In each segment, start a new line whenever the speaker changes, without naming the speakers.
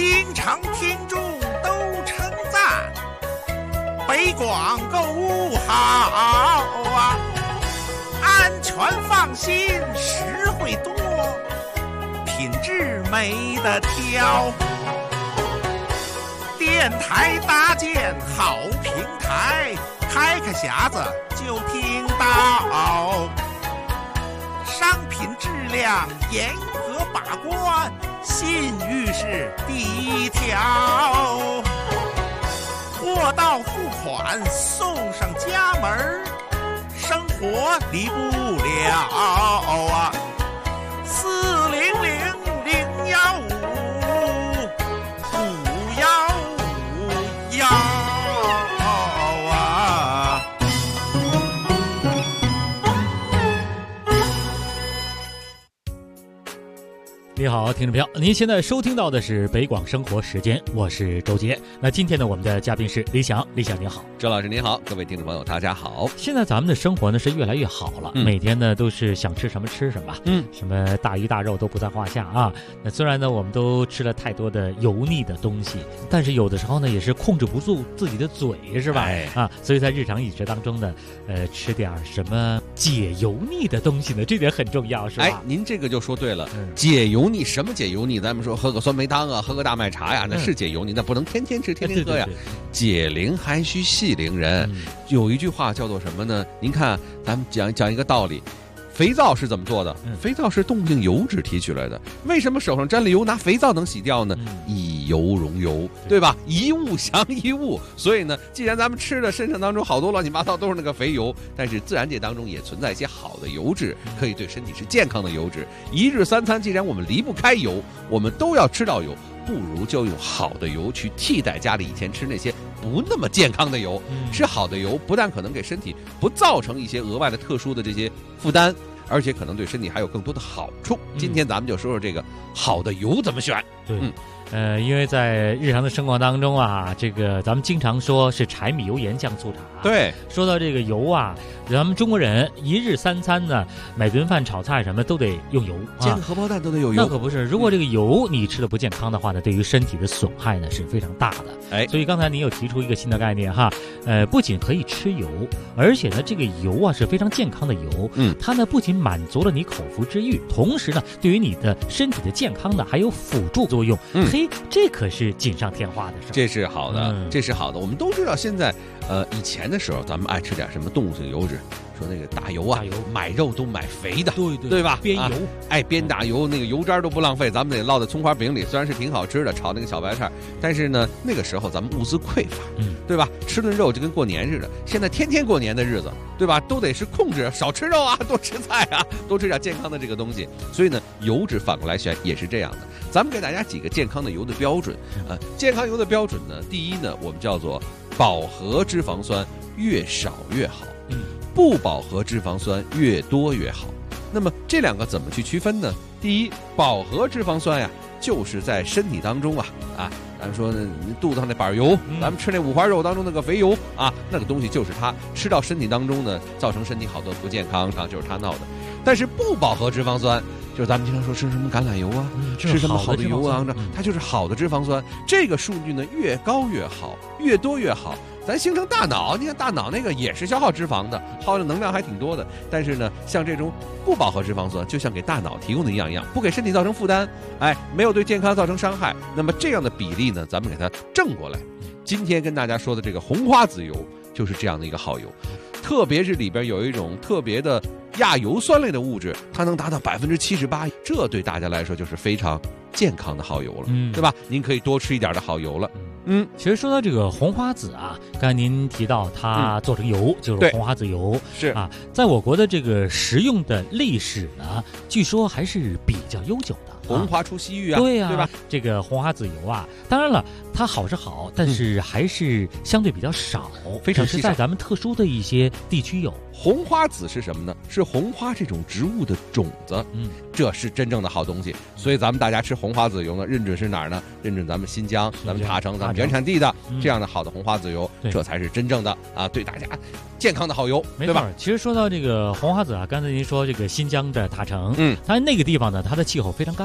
经常听众都称赞，北广购物好啊，安全放心，实惠多，品质没得挑。电台搭建好平台，开个匣子就听到，商品质量严格把关，信誉是第一条。货到付款送上家门，生活离不了啊！400-015-515啊！
你好，听众朋友，您现在收听到的是北广生活时间，我是周杰。那今天呢，我们的嘉宾是李想，李想您好。
周老师您好，各位听众朋友大家好。
现在咱们的生活呢是越来越好了，每天呢都是想吃什么吃什么，什么大鱼大肉都不在话下啊。那虽然呢我们都吃了太多的油腻的东西，但是有的时候呢也是控制不住自己的嘴，是吧？所以在日常饮食当中呢，吃点什么解油腻的东西呢，这点很重要，是吧？
您这个就说对了，解油腻，什么解油腻？咱们说喝个酸梅汤啊，喝个大麦茶呀，那是解油腻，那不能天天吃天天喝呀。解铃还须系铃人，有一句话叫做什么呢？您看，咱们讲一个道理。肥皂是怎么做的？肥皂是动静油脂提取来的。为什么手上沾了油拿肥皂能洗掉呢？以油溶油，对吧？一物降一物。所以呢，既然咱们吃的身上当中好多乱七八糟都是那个肥油，但是自然界当中也存在一些好的油脂，可以对身体是健康的油脂。一日三餐，既然我们离不开油，我们都要吃到油，不如就用好的油去替代家里以前吃那些不那么健康的油。吃好的油不但可能给身体不造成一些额外的特殊的这些负担，而且可能对身体还有更多的好处。今天咱们就说说这个好的油怎么选。
对，因为在日常的生活当中啊，这个咱们经常说是柴米油盐酱醋茶。
对，
说到这个油啊，咱们中国人一日三餐呢，买顿饭炒菜什么都得用油，
煎个荷包蛋都得有油。
那可不是，如果这个油你吃的不健康的话呢，对于身体的损害呢是非常大的。所以刚才您又提出一个新的概念哈，不仅可以吃油，而且呢这个油啊是非常健康的油，它呢不仅满足了你口腹之欲，同时呢对于你的身体的健康呢还有辅助作用。这可是锦上添花的事。
这是好的，这是好的。我们都知道现在以前的时候咱们爱吃点什么动物性油脂，说那个大油啊，买肉都买肥的，对吧？煸油，煸大油，那个油渣都不浪费，咱们得烙在葱花饼里，虽然是挺好吃的，炒那个小白菜，但是呢那个时候咱们物资匮乏，对吧？吃顿肉就跟过年似的。现在天天过年的日子，对吧？都得是控制少吃肉啊，多吃菜啊，多吃点健康的这个东西。所以呢油脂反过来选也是这样的。咱们给大家几个健康的油的标准。健康油的标准呢，第一呢我们叫做饱和脂肪酸越少越好，不饱和脂肪酸越多越好。那么这两个怎么去区分呢？第一，饱和脂肪酸呀，就是在身体当中咱们说你肚子上那板油，咱们吃那五花肉当中那个肥油啊，那个东西就是它吃到身体当中呢，造成身体好多不健康，就是它闹的。但是不饱和脂肪酸，就是咱们经常说吃什么橄榄油啊，吃什么好的油啊，它就是好的脂肪酸。这个数据呢越高越好，越多越好。咱形成大脑，你看大脑那个也是消耗脂肪的，耗的能量还挺多的。但是呢，像这种不饱和脂肪酸，就像给大脑提供的营养一样，不给身体造成负担，没有对健康造成伤害。那么这样的比例呢，咱们给它正过来。今天跟大家说的这个红花籽油就是这样的一个好油，特别是里边有一种特别的亚油酸类的物质，它能达到78%，这对大家来说就是非常健康的好油了，对吧？您可以多吃一点的好油了。
其实说到这个红花籽啊，刚才您提到它做成油，就是红花籽油，
是啊，
在我国的这个食用的历史呢，据说还是比较悠久的。
红花出西域啊，
对
吧？
这个红花籽油啊，当然了，它好是好，但是还是相对比较少，
非常
是在咱们特殊的一些地区有。
红花籽是什么呢？是红花这种植物的种子，这是真正的好东西。所以咱们大家吃红花籽油呢，认准是哪儿呢？认准咱们新疆、咱们塔城、咱们原产地的这样的好的红花籽油，这才是真正的对大家健康的好油，对吧？
其实说到这个红花籽啊，刚才您说这个新疆的塔城，它那个地方呢，它的气候非常干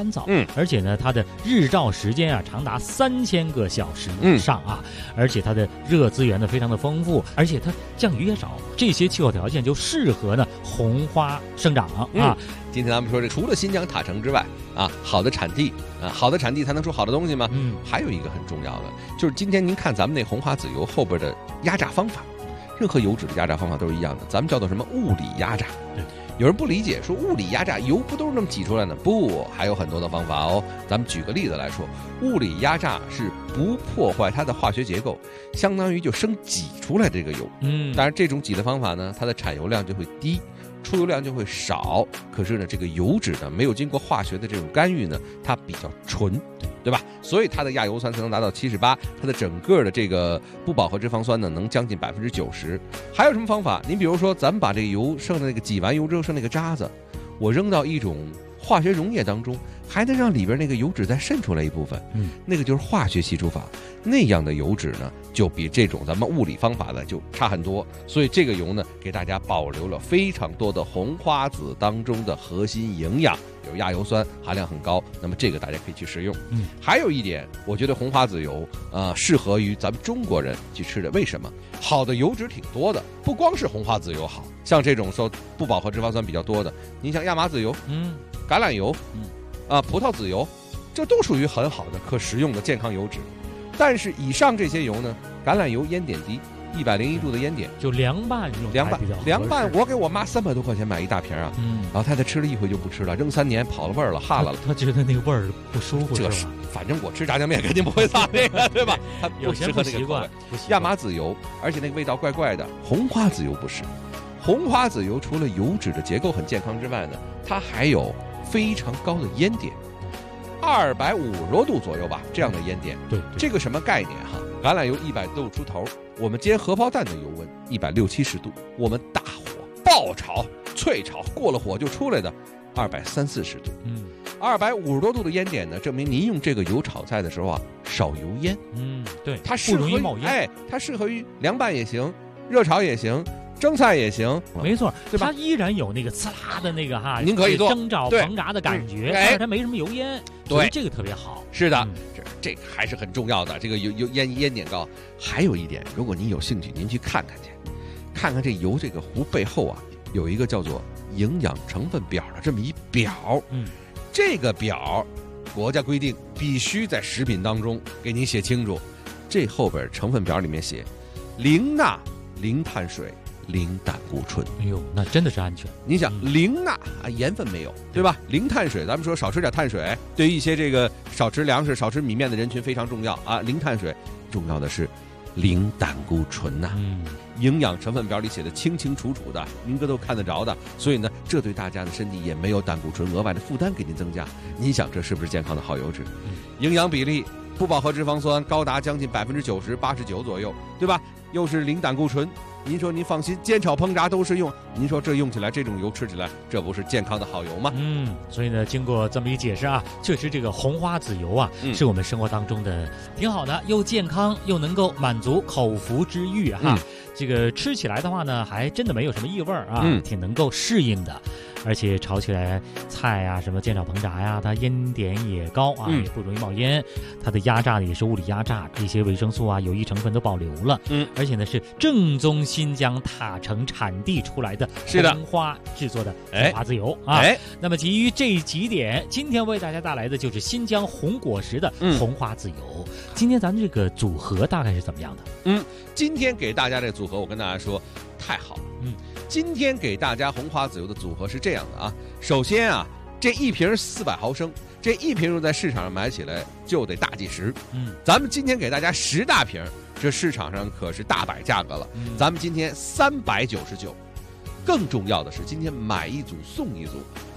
干燥，而且呢，它的日照时间啊长达3000个小时以上啊，而且它的热资源呢非常的丰富，而且它降雨也少，这些气候条件就适合呢红花生长啊。
今天咱们说这除了新疆塔城之外啊，好的产地啊，好的产地才能出好的东西吗？还有一个很重要的，就是今天您看咱们那红花籽油后边的压榨方法，任何油脂的压榨方法都是一样的，咱们叫做什么物理压榨。对，有人不理解，说物理压榨油不都是那么挤出来的？不，还有很多的方法哦。咱们举个例子来说，物理压榨是不破坏它的化学结构，相当于就生挤出来这个油。当然这种挤的方法呢，它的产油量就会低，出油量就会少，可是呢，这个油脂呢，没有经过化学的这种干预呢，它比较纯，对吧？所以它的亚油酸才能达到78%，它的整个的这个不饱和脂肪酸呢，能将近90%。还有什么方法？您比如说，咱们把这个油剩的那个挤完油之后剩那个渣子，我扔到一种化学溶液当中，还能让里边那个油脂再渗出来一部分，那个就是化学析出法。那样的油脂呢，就比这种咱们物理方法的就差很多。所以这个油呢，给大家保留了非常多的红花籽当中的核心营养，有亚油酸含量很高。那么这个大家可以去食用。还有一点，我觉得红花籽油适合于咱们中国人去吃的。为什么？好的油脂挺多的，不光是红花籽油好，像这种说不饱和脂肪酸比较多的，你像亚麻籽油，橄榄油，葡萄籽油，这都属于很好的可食用的健康油脂。但是以上这些油呢，橄榄油烟点低，101度的烟点，
就凉拌用
凉拌。我给我妈300多块钱买一大瓶啊，老太太吃了一回就不吃了，扔3年跑了味儿了，哈了。
她觉得那个味儿不舒服，
这是反正我吃炸酱面肯定不会撒这个，对吧？她
有些不习惯。
亚麻籽油，而且那个味道怪怪的。红花籽油不是，红花籽油除了油脂的结构很健康之外呢，它还有非常高的烟点。250多度左右吧，这样的烟点。对，这个什么概念哈？橄榄油100度出头，我们煎荷包蛋的油温160、70度，我们大火爆炒、脆炒，过了火就出来的230、40度。250多度的烟点呢，证明您用这个油炒菜的时候啊，少油烟。
对，
它适合于冒烟。它适合于凉拌也行，热炒也行。蒸菜也行，
没错，
对吧？
它依然有那个呲啦的那个
您可以做
蒸炒烹炸的感觉，但是它没什么油烟，所以这个特别好。
是的，这个还是很重要的。这个烟点高。还有一点，如果您有兴趣，您去看看去，看看这油这个壶背后啊，有一个叫做营养成分表的这么一表。这个表国家规定必须在食品当中给您写清楚。这后边成分表里面写零钠、零碳水、零胆固醇。
哎呦，那真的是安全。
你想零钠盐分没有，对吧？零碳水，咱们说少吃点碳水，对于一些这个少吃粮食、少吃米面的人群非常重要啊。零碳水，重要的是零胆固醇呐。营养成分表里写的清清楚楚的，您都看得着的。所以呢，这对大家的身体也没有胆固醇额外的负担给您增加。您想这是不是健康的好油脂？营养比例，不饱和脂肪酸高达将近90%、89%左右，对吧？又是零胆固醇。您说您放心，煎炒烹炸都是用。您说这用起来，这种油吃起来，这不是健康的好油吗？
所以呢，经过这么一解释啊，确实这个红花籽油啊，是我们生活当中的挺好的，又健康又能够满足口腹之欲哈。这个吃起来的话呢，还真的没有什么异味啊，挺能够适应的。而且炒起来菜啊，什么煎炒烹炸呀，它烟点也高啊，也不容易冒烟。它的压榨呢也是物理压榨，这些维生素啊、有益成分都保留了。而且呢是正宗新疆塔城产地出来的红花制作的红花籽油啊。那么基于这几点，今天为大家带来的就是新疆红果实的红花籽油。今天咱们这个组合大概是怎么样的？
今天给大家这组合，我跟大家说，太好了。今天给大家红花籽油的组合是这样的啊。首先啊，这一瓶400毫升，这一瓶用在市场上买起来就得大几十。咱们今天给大家10大瓶，这市场上可是大摆价格了。咱们今天399。更重要的是，今天买一组送一组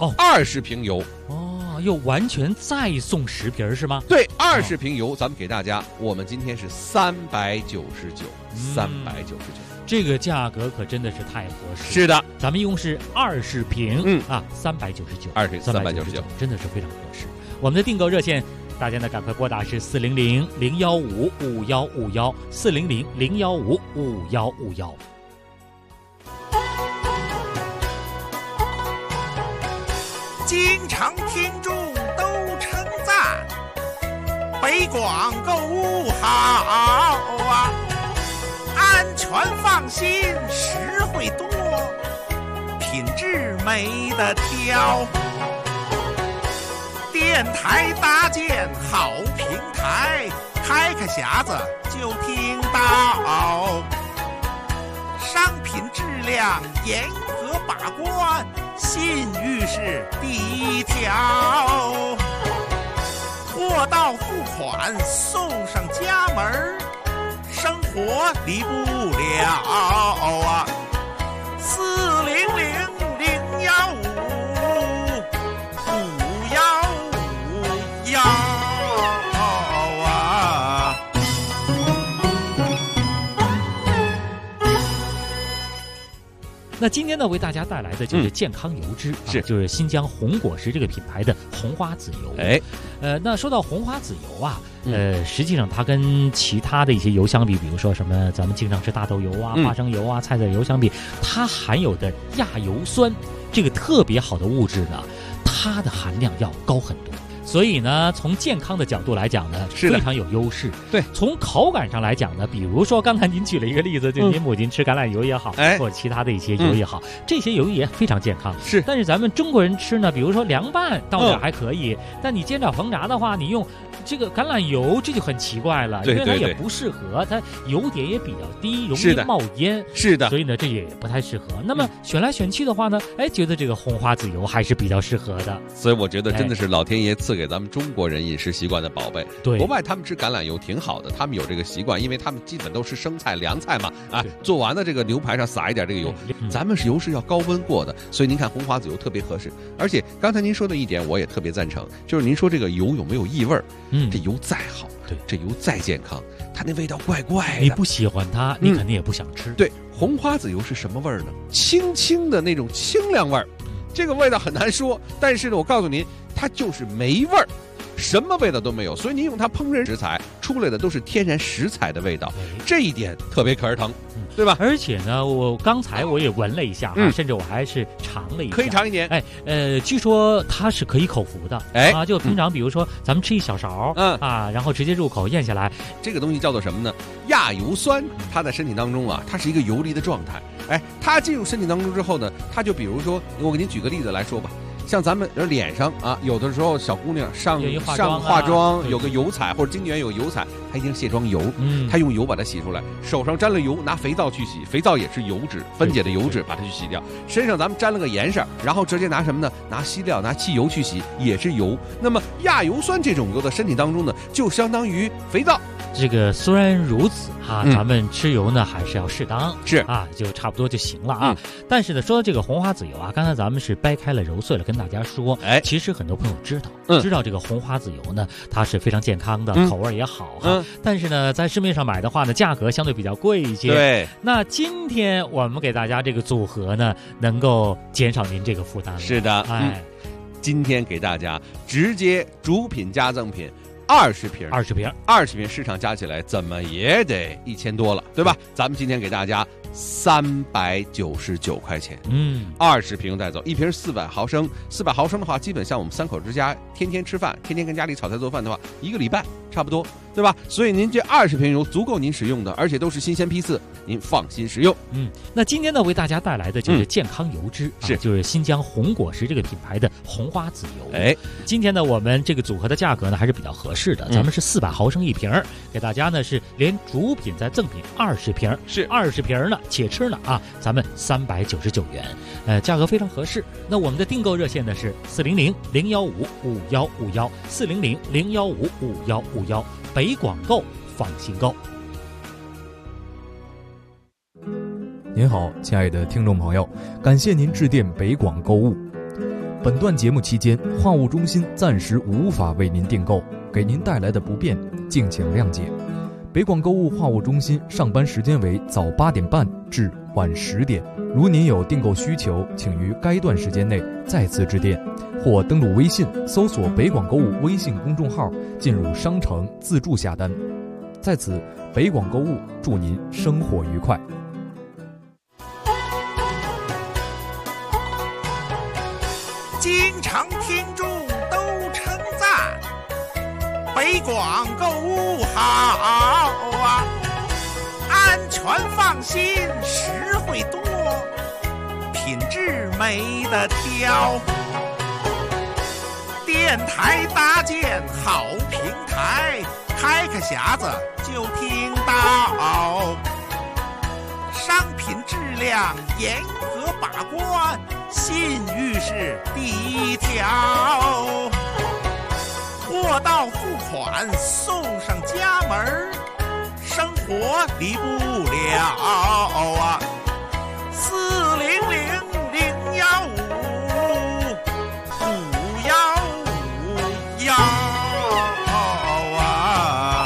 ，20瓶油
又完全再送10瓶是吗？
对，20瓶油，咱们给大家，我们今天是399，399，
这个价格可真的是太合适。
是的，
咱们一共是20瓶，399，20
瓶399，
真的是非常合适。我们的订购热线，大家呢赶快拨打是400-015-5151，400-015-5151。
京城听众都北广购物好啊，安全放心，实惠多，品质没得挑。电台搭建好平台，开开匣子就听到，商品质量严格把关，信誉是第一条。货到付款送上家门，生活离不了啊！400-015-51551啊！
那今天呢，为大家带来的就是健康油脂，就是新疆红果实这个品牌的红花籽油。那说到红花籽油啊，实际上它跟其他的一些油相比，比如说什么咱们经常吃大豆油啊、花生油啊、菜籽油相比，它含有的亚油酸这个特别好的物质呢，它的含量要高很多。所以呢，从健康的角度来讲呢，非常有优势。
对，
从口感上来讲呢，比如说刚才您举了一个例子，就您母亲吃橄榄油也好，或者其他的一些油也好，这些油也非常健康。
是，
但是咱们中国人吃呢，比如说凉拌到点还可以，但你煎炒烹炸的话，你用这个橄榄油，这就很奇怪了，因为它也不适合，它油点也比较低，容易冒烟。
是的，
所以呢，这也不太适合。那么选来选去的话呢，觉得这个红花籽油还是比较适合的。
所以我觉得真的是老天爷赐给咱们中国人饮食习惯的宝贝。
对，
国外他们吃橄榄油挺好的，他们有这个习惯，因为他们基本都是生菜、凉菜嘛，做完了这个牛排上撒一点这个油，咱们是油是要高温过的，所以您看红花籽油特别合适。而且刚才您说的一点我也特别赞成，就是您说这个油有没有异味？这油再好，这油再健康，它那味道怪怪的，
你不喜欢它，你肯定也不想吃。
对，红花籽油是什么味儿呢？清清的那种清凉味儿，这个味道很难说，但是呢，我告诉您，它就是没味儿。什么味道都没有，所以您用它烹饪食材出来的都是天然食材的味道，这一点特别可儿疼，对吧？
而且呢，我刚才我也闻了一下甚至我还是尝了一下，
可以尝一点。
据说它是可以口服的，就平常比如说咱们吃一小勺，然后直接入口咽下来，
这个东西叫做什么呢？亚油酸，它在身体当中啊，它是一个游离的状态，它进入身体当中之后呢，它就比如说，我给您举个例子来说吧。像咱们脸上有的时候小姑娘上化妆有个油彩，或者经纪人有油彩，她一定卸妆油，她用油把它洗出来，手上沾了油拿肥皂去洗，肥皂也是油脂分解的油脂，把它去洗掉。身上咱们沾了个盐色，然后直接拿什么呢？拿稀料拿汽油去洗，也是油。那么亚油酸这种油的身体当中呢，就相当于肥皂。
这个虽然如此咱们吃油呢还是要适当，就差不多就行了但是呢，说到这个红花籽油刚才咱们是掰开了揉碎了跟大家说，其实很多朋友知道这个红花籽油呢，它是非常健康的，口味也好但是呢，在市面上买的话呢，价格相对比较贵一些。
对，
那今天我们给大家这个组合呢，能够减少您这个负担了。
是的，今天给大家直接主品加赠品。20瓶，市场加起来怎么也得1000多了，对吧？咱们今天给大家399块钱，20瓶带走，一瓶400毫升，400毫升的话，基本像我们3口之家天天吃饭，天天跟家里炒菜做饭的话，1个礼拜差不多，对吧？所以您这20瓶油足够您使用的，而且都是新鲜批次，您放心食用。
那今天呢，为大家带来的就是健康油脂，就是新疆红果实这个品牌的红花籽油。今天呢，我们这个组合的价格呢还是比较合适的，咱们是400毫升一瓶，给大家呢是连主品再赠品20瓶，是20瓶呢，且吃呢咱们399元，价格非常合适。那我们的订购热线呢是400-015-5151，400-015-5151，北广购放心购。
您好，亲爱的听众朋友，感谢您致电北广购物。本段节目期间，话务中心暂时无法为您订购，给您带来的不便，敬请谅解。北广购物话务中心上班时间为早8点半至晚10点，如您有订购需求，请于该段时间内再次致电，或登录微信搜索北广购物微信公众号，进入商城自助下单。在此，北广购物祝您生活愉快。
经常听众都称赞， 北广购物好啊，安全放心，实惠多，品质没得挑。电台搭建好平台，开开匣子就听到。商品质量严格把关，信誉是第一条。货到付款送上家门，生活离不了啊！400-015-515啊！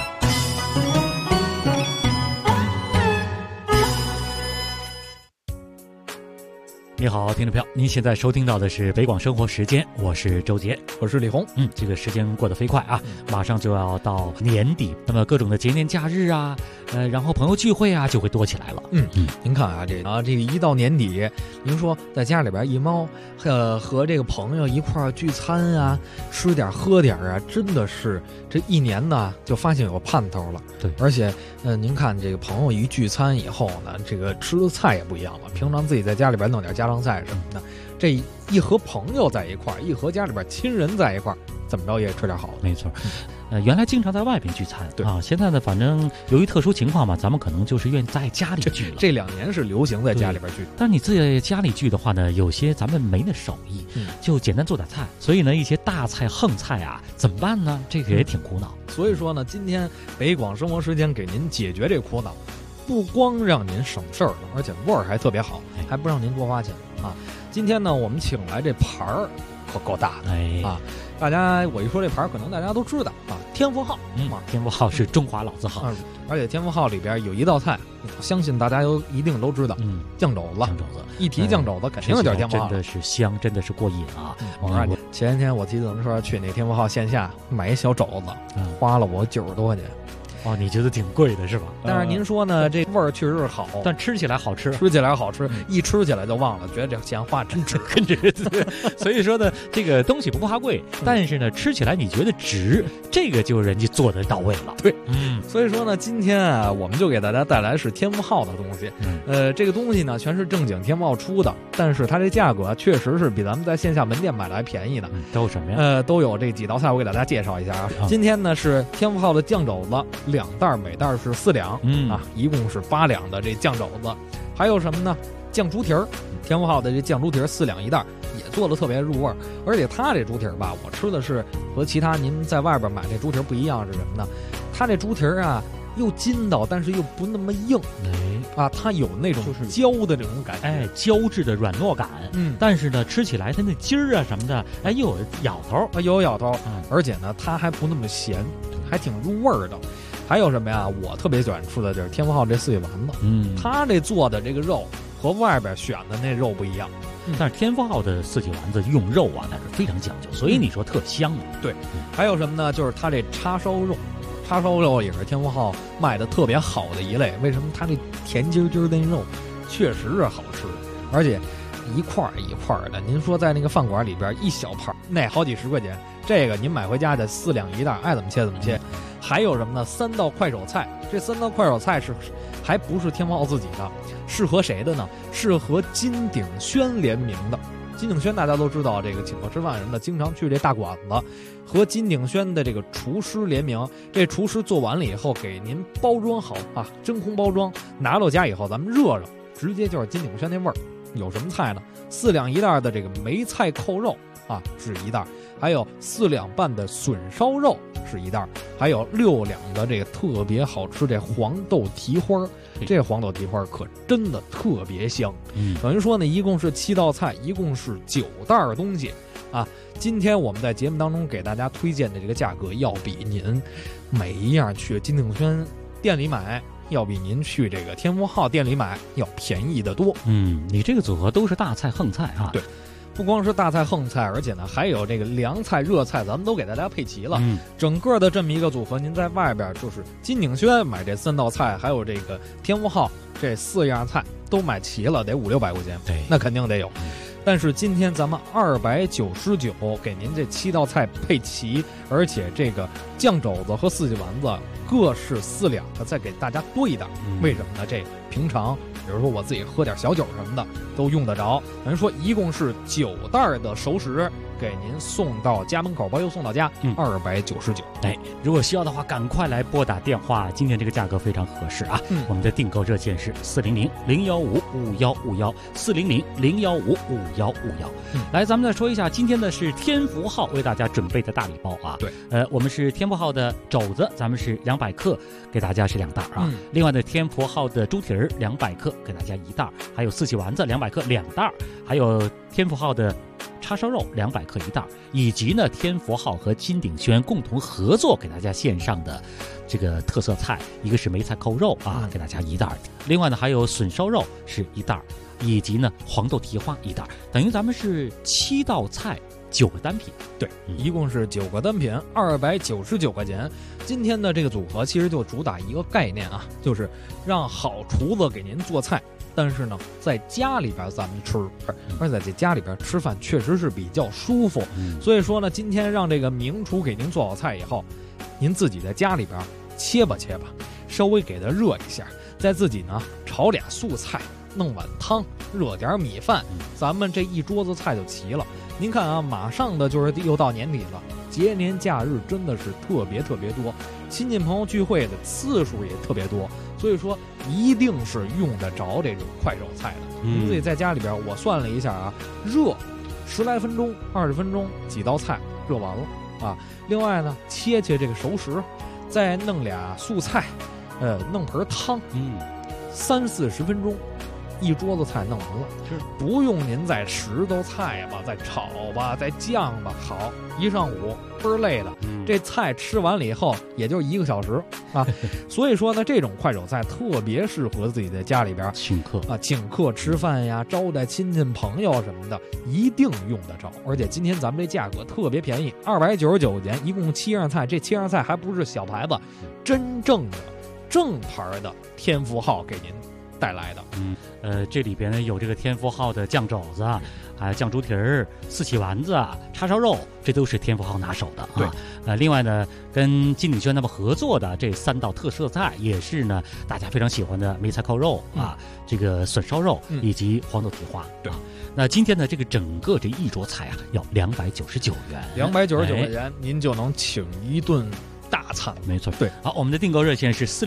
你好，听众朋友，您现在收听到的是北广生活时间，我是周杰，
我是李红。
这个时间过得飞快啊，马上就要到年底，那么各种的节年假日啊，然后朋友聚会啊就会多起来了。
您看啊，这个一到年底，您说在家里边一猫，和这个朋友一块儿聚餐啊，吃点喝点啊，真的是这一年呢就发现有盼头了。
对，
而且您看这个朋友一聚餐以后呢，这个吃的菜也不一样了。平常自己在家里边弄点家常菜什么的，这一和朋友在一块儿，一和家里边亲人在一块儿，怎么着也吃点好的。
没错。原来经常在外边聚餐，
对
啊，现在呢，反正由于特殊情况嘛，咱们可能就是愿意在家里聚了。
这2年是流行在家里边聚，
但你自己在家里聚的话呢，有些咱们没那手艺，就简单做点菜，所以呢，一些大菜横菜啊，怎么办呢？这个也挺苦恼。
所以说呢，今天北广生活时间给您解决这苦恼，不光让您省事儿了，而且味儿还特别好，还不让您多花钱啊！今天呢，我们请来这盘儿可够大的啊！大家我一说这盘儿，可能大家都知道啊，天福号
天福号是中华老字号，
而且天福号里边有一道菜，相信大家一定都知道，酱肘子。一提酱肘子，肯定有点天福号，
真的是香，真的是过瘾啊！
我告诉你，前天我骑自行车去那天福号线下买一小肘子，花了我90多块钱。
哦，你觉得挺贵的是吧？
但是您说呢，这味儿确实是好，
但吃起来好吃，
一吃起来就忘了，觉得这钱花真值，
真值。所以说呢，这个东西不怕贵，但是呢，吃起来你觉得值，这个就人家做得到位了。
对，所以说呢，今天啊，我们就给大家带来是天福号的东西。这个东西呢，全是正经天福号出的，但是它这价格确实是比咱们在线下门店买的还便宜的。
都有什么呀？
都有这几道菜，我给大家介绍一下啊。今天呢是天福号的酱肘子，2袋，每袋是4两，一共是8两的这酱肘子。还有什么呢？酱猪蹄儿，天福号的这酱猪蹄儿4两1袋，也做的特别入味儿。而且它这猪蹄儿吧，我吃的是和其他您在外边买这猪蹄儿不一样，是什么呢？它这猪蹄儿啊，又筋道，但是又不那么硬，它有那种就是胶的这种感觉，
胶质的软糯感。但是呢，吃起来它那筋儿啊什么的，又有咬头，
有咬头。而且呢，它还不那么咸，还挺入味儿的。还有什么呀？我特别喜欢吃的就是天福号这4季丸子，它这做的这个肉和外边选的那肉不一样。
但是天福号的4季丸子用肉啊，那是非常讲究，所以你说特香啊。
对，还有什么呢？就是它这叉烧肉，叉烧肉也是天福号卖的特别好的一类。为什么？它这甜筋筋的肉确实是好吃，而且一块一块的。您说在那个饭馆里边一小盘，那好几十块钱，这个您买回家的4两1袋，爱怎么切怎么切。还有什么呢？3道快手菜，这3道快手菜还不是天福号自己的，适合谁的呢？适合金鼎轩联名的。金鼎轩大家都知道，这个请客吃饭什么的，经常去这大馆子，和金鼎轩的这个厨师联名。这厨师做完了以后，给您包装好啊，真空包装，拿到家以后咱们热热，直接就是金鼎轩那味儿。有什么菜呢？4两1袋的这个梅菜扣肉是1袋，还有4两半的笋烧肉是1袋，还有6两的这个特别好吃这黄豆蹄花。这黄豆蹄花可真的特别香。等于说呢，一共是7道菜，一共是9袋东西啊。今天我们在节目当中给大家推荐的这个价格，要比您每一样去金鼎轩店里买，要比您去这个天福号店里买要便宜得多。
你这个组合都是大菜横菜啊。
对，不光是大菜横菜，而且呢还有这个凉菜热菜，咱们都给大家配齐了。整个的这么一个组合，您在外边就是金鼎轩买这3道菜，还有这个天福号这4样菜都买齐了，得500-600块钱。
对，
那肯定得有。
但是今天咱们299给您这7道菜配齐，而且这个酱肘子和四季丸子各是4两个，再给大家多一点。为什么呢？这平常比如说我自己喝点小酒什么的都用得着。等于说一共是9袋的熟食给您送到家门口，包邮送到家，299。
如果需要的话，赶快来拨打电话，今天这个价格非常合适啊！我们的订购热线是400-015-5151，400-015-5151。来，咱们再说一下，今天呢是天福号为大家准备的大礼包啊。
对，
我们是天福号的肘子，咱们是200克，给大家是2袋啊。另外呢，天福号的猪蹄儿200克，给大家1袋，还有四喜丸子200克2袋，还有天福号的叉烧肉200克1袋，以及呢天福号和金鼎轩共同合作给大家献上的这个特色菜，一个是梅菜扣肉啊，给大家1袋，另外呢还有笋烧肉是1袋，以及呢黄豆蹄花1袋，等于咱们是7道菜9个单品。
对，一共是9个单品，299块钱。今天的这个组合其实就主打一个概念啊，就是让好厨子给您做菜，但是呢在家里边咱们吃，而且在家里边吃饭确实是比较舒服。所以说呢，今天让这个名厨给您做好菜以后，您自己在家里边切吧，稍微给它热一下，再自己呢炒俩素菜，弄碗汤，热点米饭，咱们这一桌子菜就齐了。您看啊，马上的就是又到年底了，节年假日真的是特别多，亲戚朋友聚会的次数也特别多，所以说一定是用得着这种快手菜的。您自己在家里边，我算了一下啊，热10来分钟、20分钟，几道菜热完了啊。另外呢，切这个熟食，再弄俩素菜，弄盆汤，30-40分钟。一桌子菜弄完了，不用您再10道菜吧，再炒吧，再酱吧，好，一上午倍儿累的。这菜吃完了以后，也就1个小时啊。所以说呢，这种快手菜特别适合自己在家里边请客吃饭呀，招待亲戚朋友什么的，一定用得着。而且今天咱们这价格特别便宜，299块钱，一共7样菜，这7样菜还不是小牌子，真正的正牌的天福号给您带来的。
这里边呢有这个天福号的酱肘子啊，还有酱猪蹄儿、四喜丸子、叉烧肉，这都是天福号拿手的啊。对，另外呢，跟金鼎轩他们合作的这3道特色菜，也是呢大家非常喜欢的梅菜扣肉啊，这个笋烧肉以及黄豆蹄花。对，那今天呢这个整个这一桌菜啊，要299元
，299块钱您就能请一顿大餐。
没错，对。好，我们的订购热线是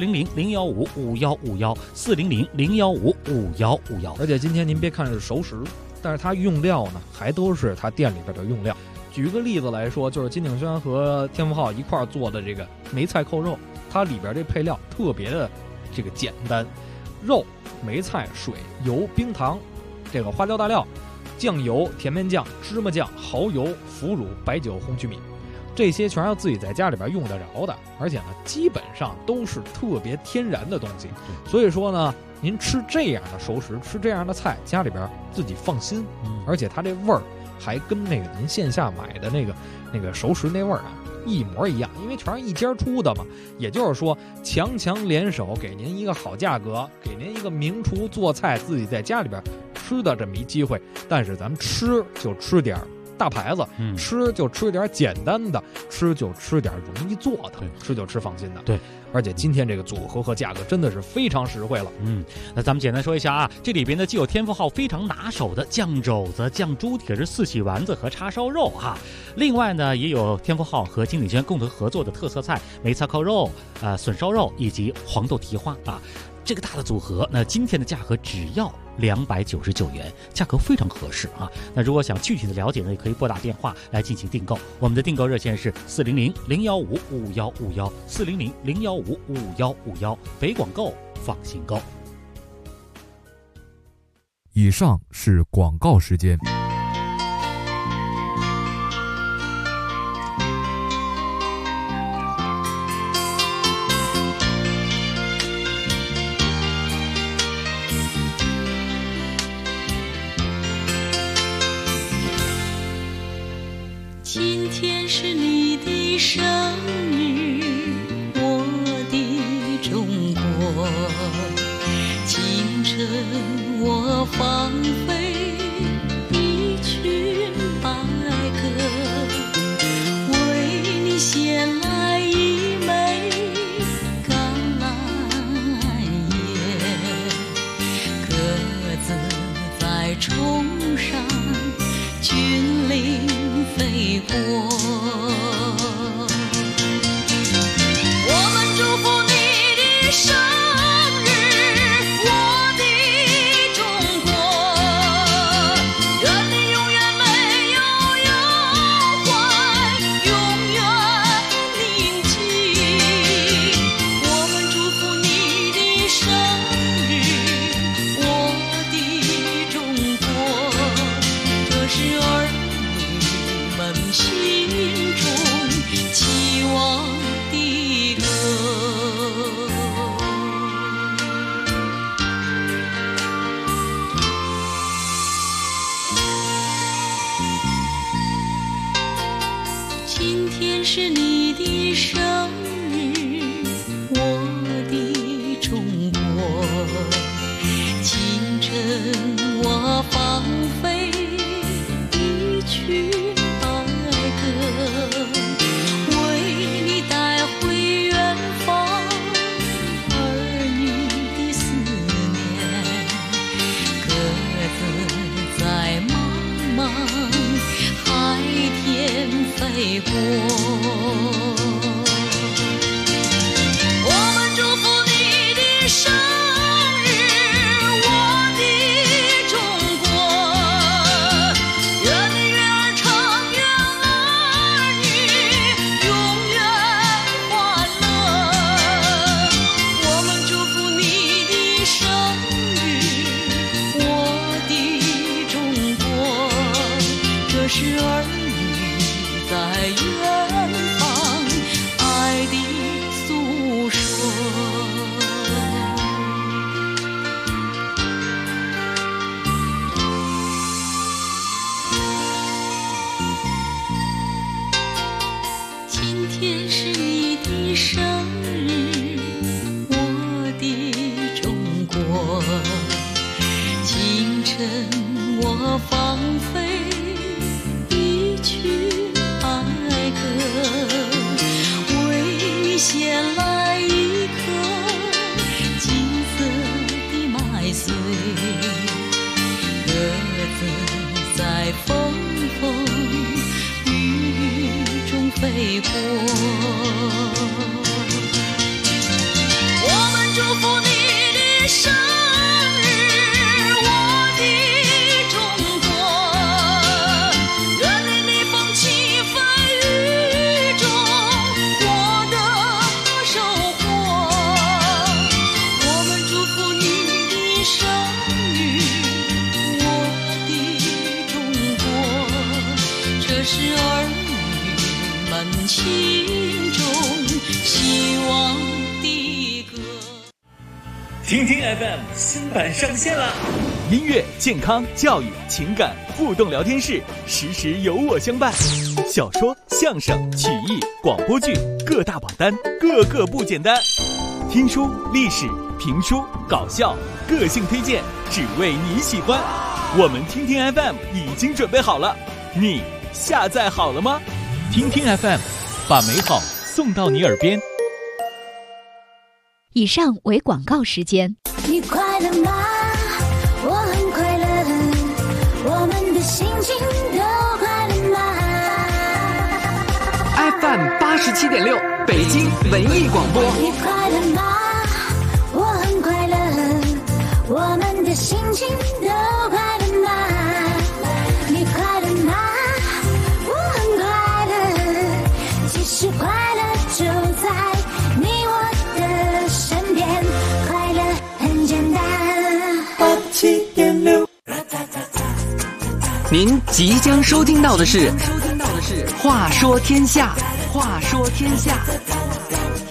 400-015-5151，400-015-5151。
而且今天您别看是熟食，但是它用料呢还都是它店里边的用料。举个例子来说，就是金鼎轩和天福号一块做的这个梅菜扣肉，它里边这配料特别的这个简单，肉、梅菜、水、油、冰糖，这个花椒大料、酱油、甜面酱、芝麻酱、蚝油、腐乳、白酒、红曲米。这些全要自己在家里边用得着的，而且呢，基本上都是特别天然的东西。所以说呢，您吃这样的熟食，吃这样的菜，家里边自己放心。而且它这味儿还跟那个您线下买的那个熟食那味儿啊一模一样，因为全是一家出的嘛。也就是说，强联手给您一个好价格，给您一个名厨做菜，自己在家里边吃的这么一机会。但是咱们吃就吃点大牌子，吃就吃点简单的，吃就吃点容易做的，吃就吃放心的。
对，
而且今天这个组合和价格真的是非常实惠了。
那咱们简单说一下啊，这里边呢既有天福号非常拿手的酱肘子、酱猪蹄儿、四喜丸子和叉烧肉哈，另外呢也有天福号和金鼎轩共同合作的特色菜梅菜扣肉、笋烧肉以及黄豆蹄花啊。这个大的组合，那今天的价格只要299元，价格非常合适啊。那如果想具体的了解呢，也可以拨打电话来进行订购。我们的订购热线是400-015-5151，400-015-5151，北广购，放心购。
以上是广告时间。
今天是你的生日，我的中国，京城我放飞一曲哀歌，为你带回远方儿女的思念，鸽子在茫茫海天飞过。是儿女在远方爱的诉说。今天是你的生日，我的中国。清晨我放飞衔来一颗金色的麦穗，鸽子在风雨中飞过。我们祝福你的生日，我的中国，愿你逆风起飞雨中获得收获。我们祝福你的生日，我的中国，这是儿女们心中希望的歌。
听听 FM 新版上线了，
音乐、健康、教育、情感互动聊天室，时时有我相伴。小说、相声、曲艺、广播剧各大榜单，个个不简单。听书、历史、评书、搞笑，个性推荐，只为你喜欢。我们听听 FM 已经准备好了，你下载好了吗？听听 FM， 把美好送到你耳边。
以上为广告时间。
你快乐吗？我很快乐，我们的心情都快乐吗？
FM 87.6北京文艺广播。
你快乐吗？我很快乐，我们的心情都快乐吗？你快乐吗？我很快乐，其实快乐就在你我的身边，快乐很简单。87.6。
您即将收听到的是《话说天下》，话说天下。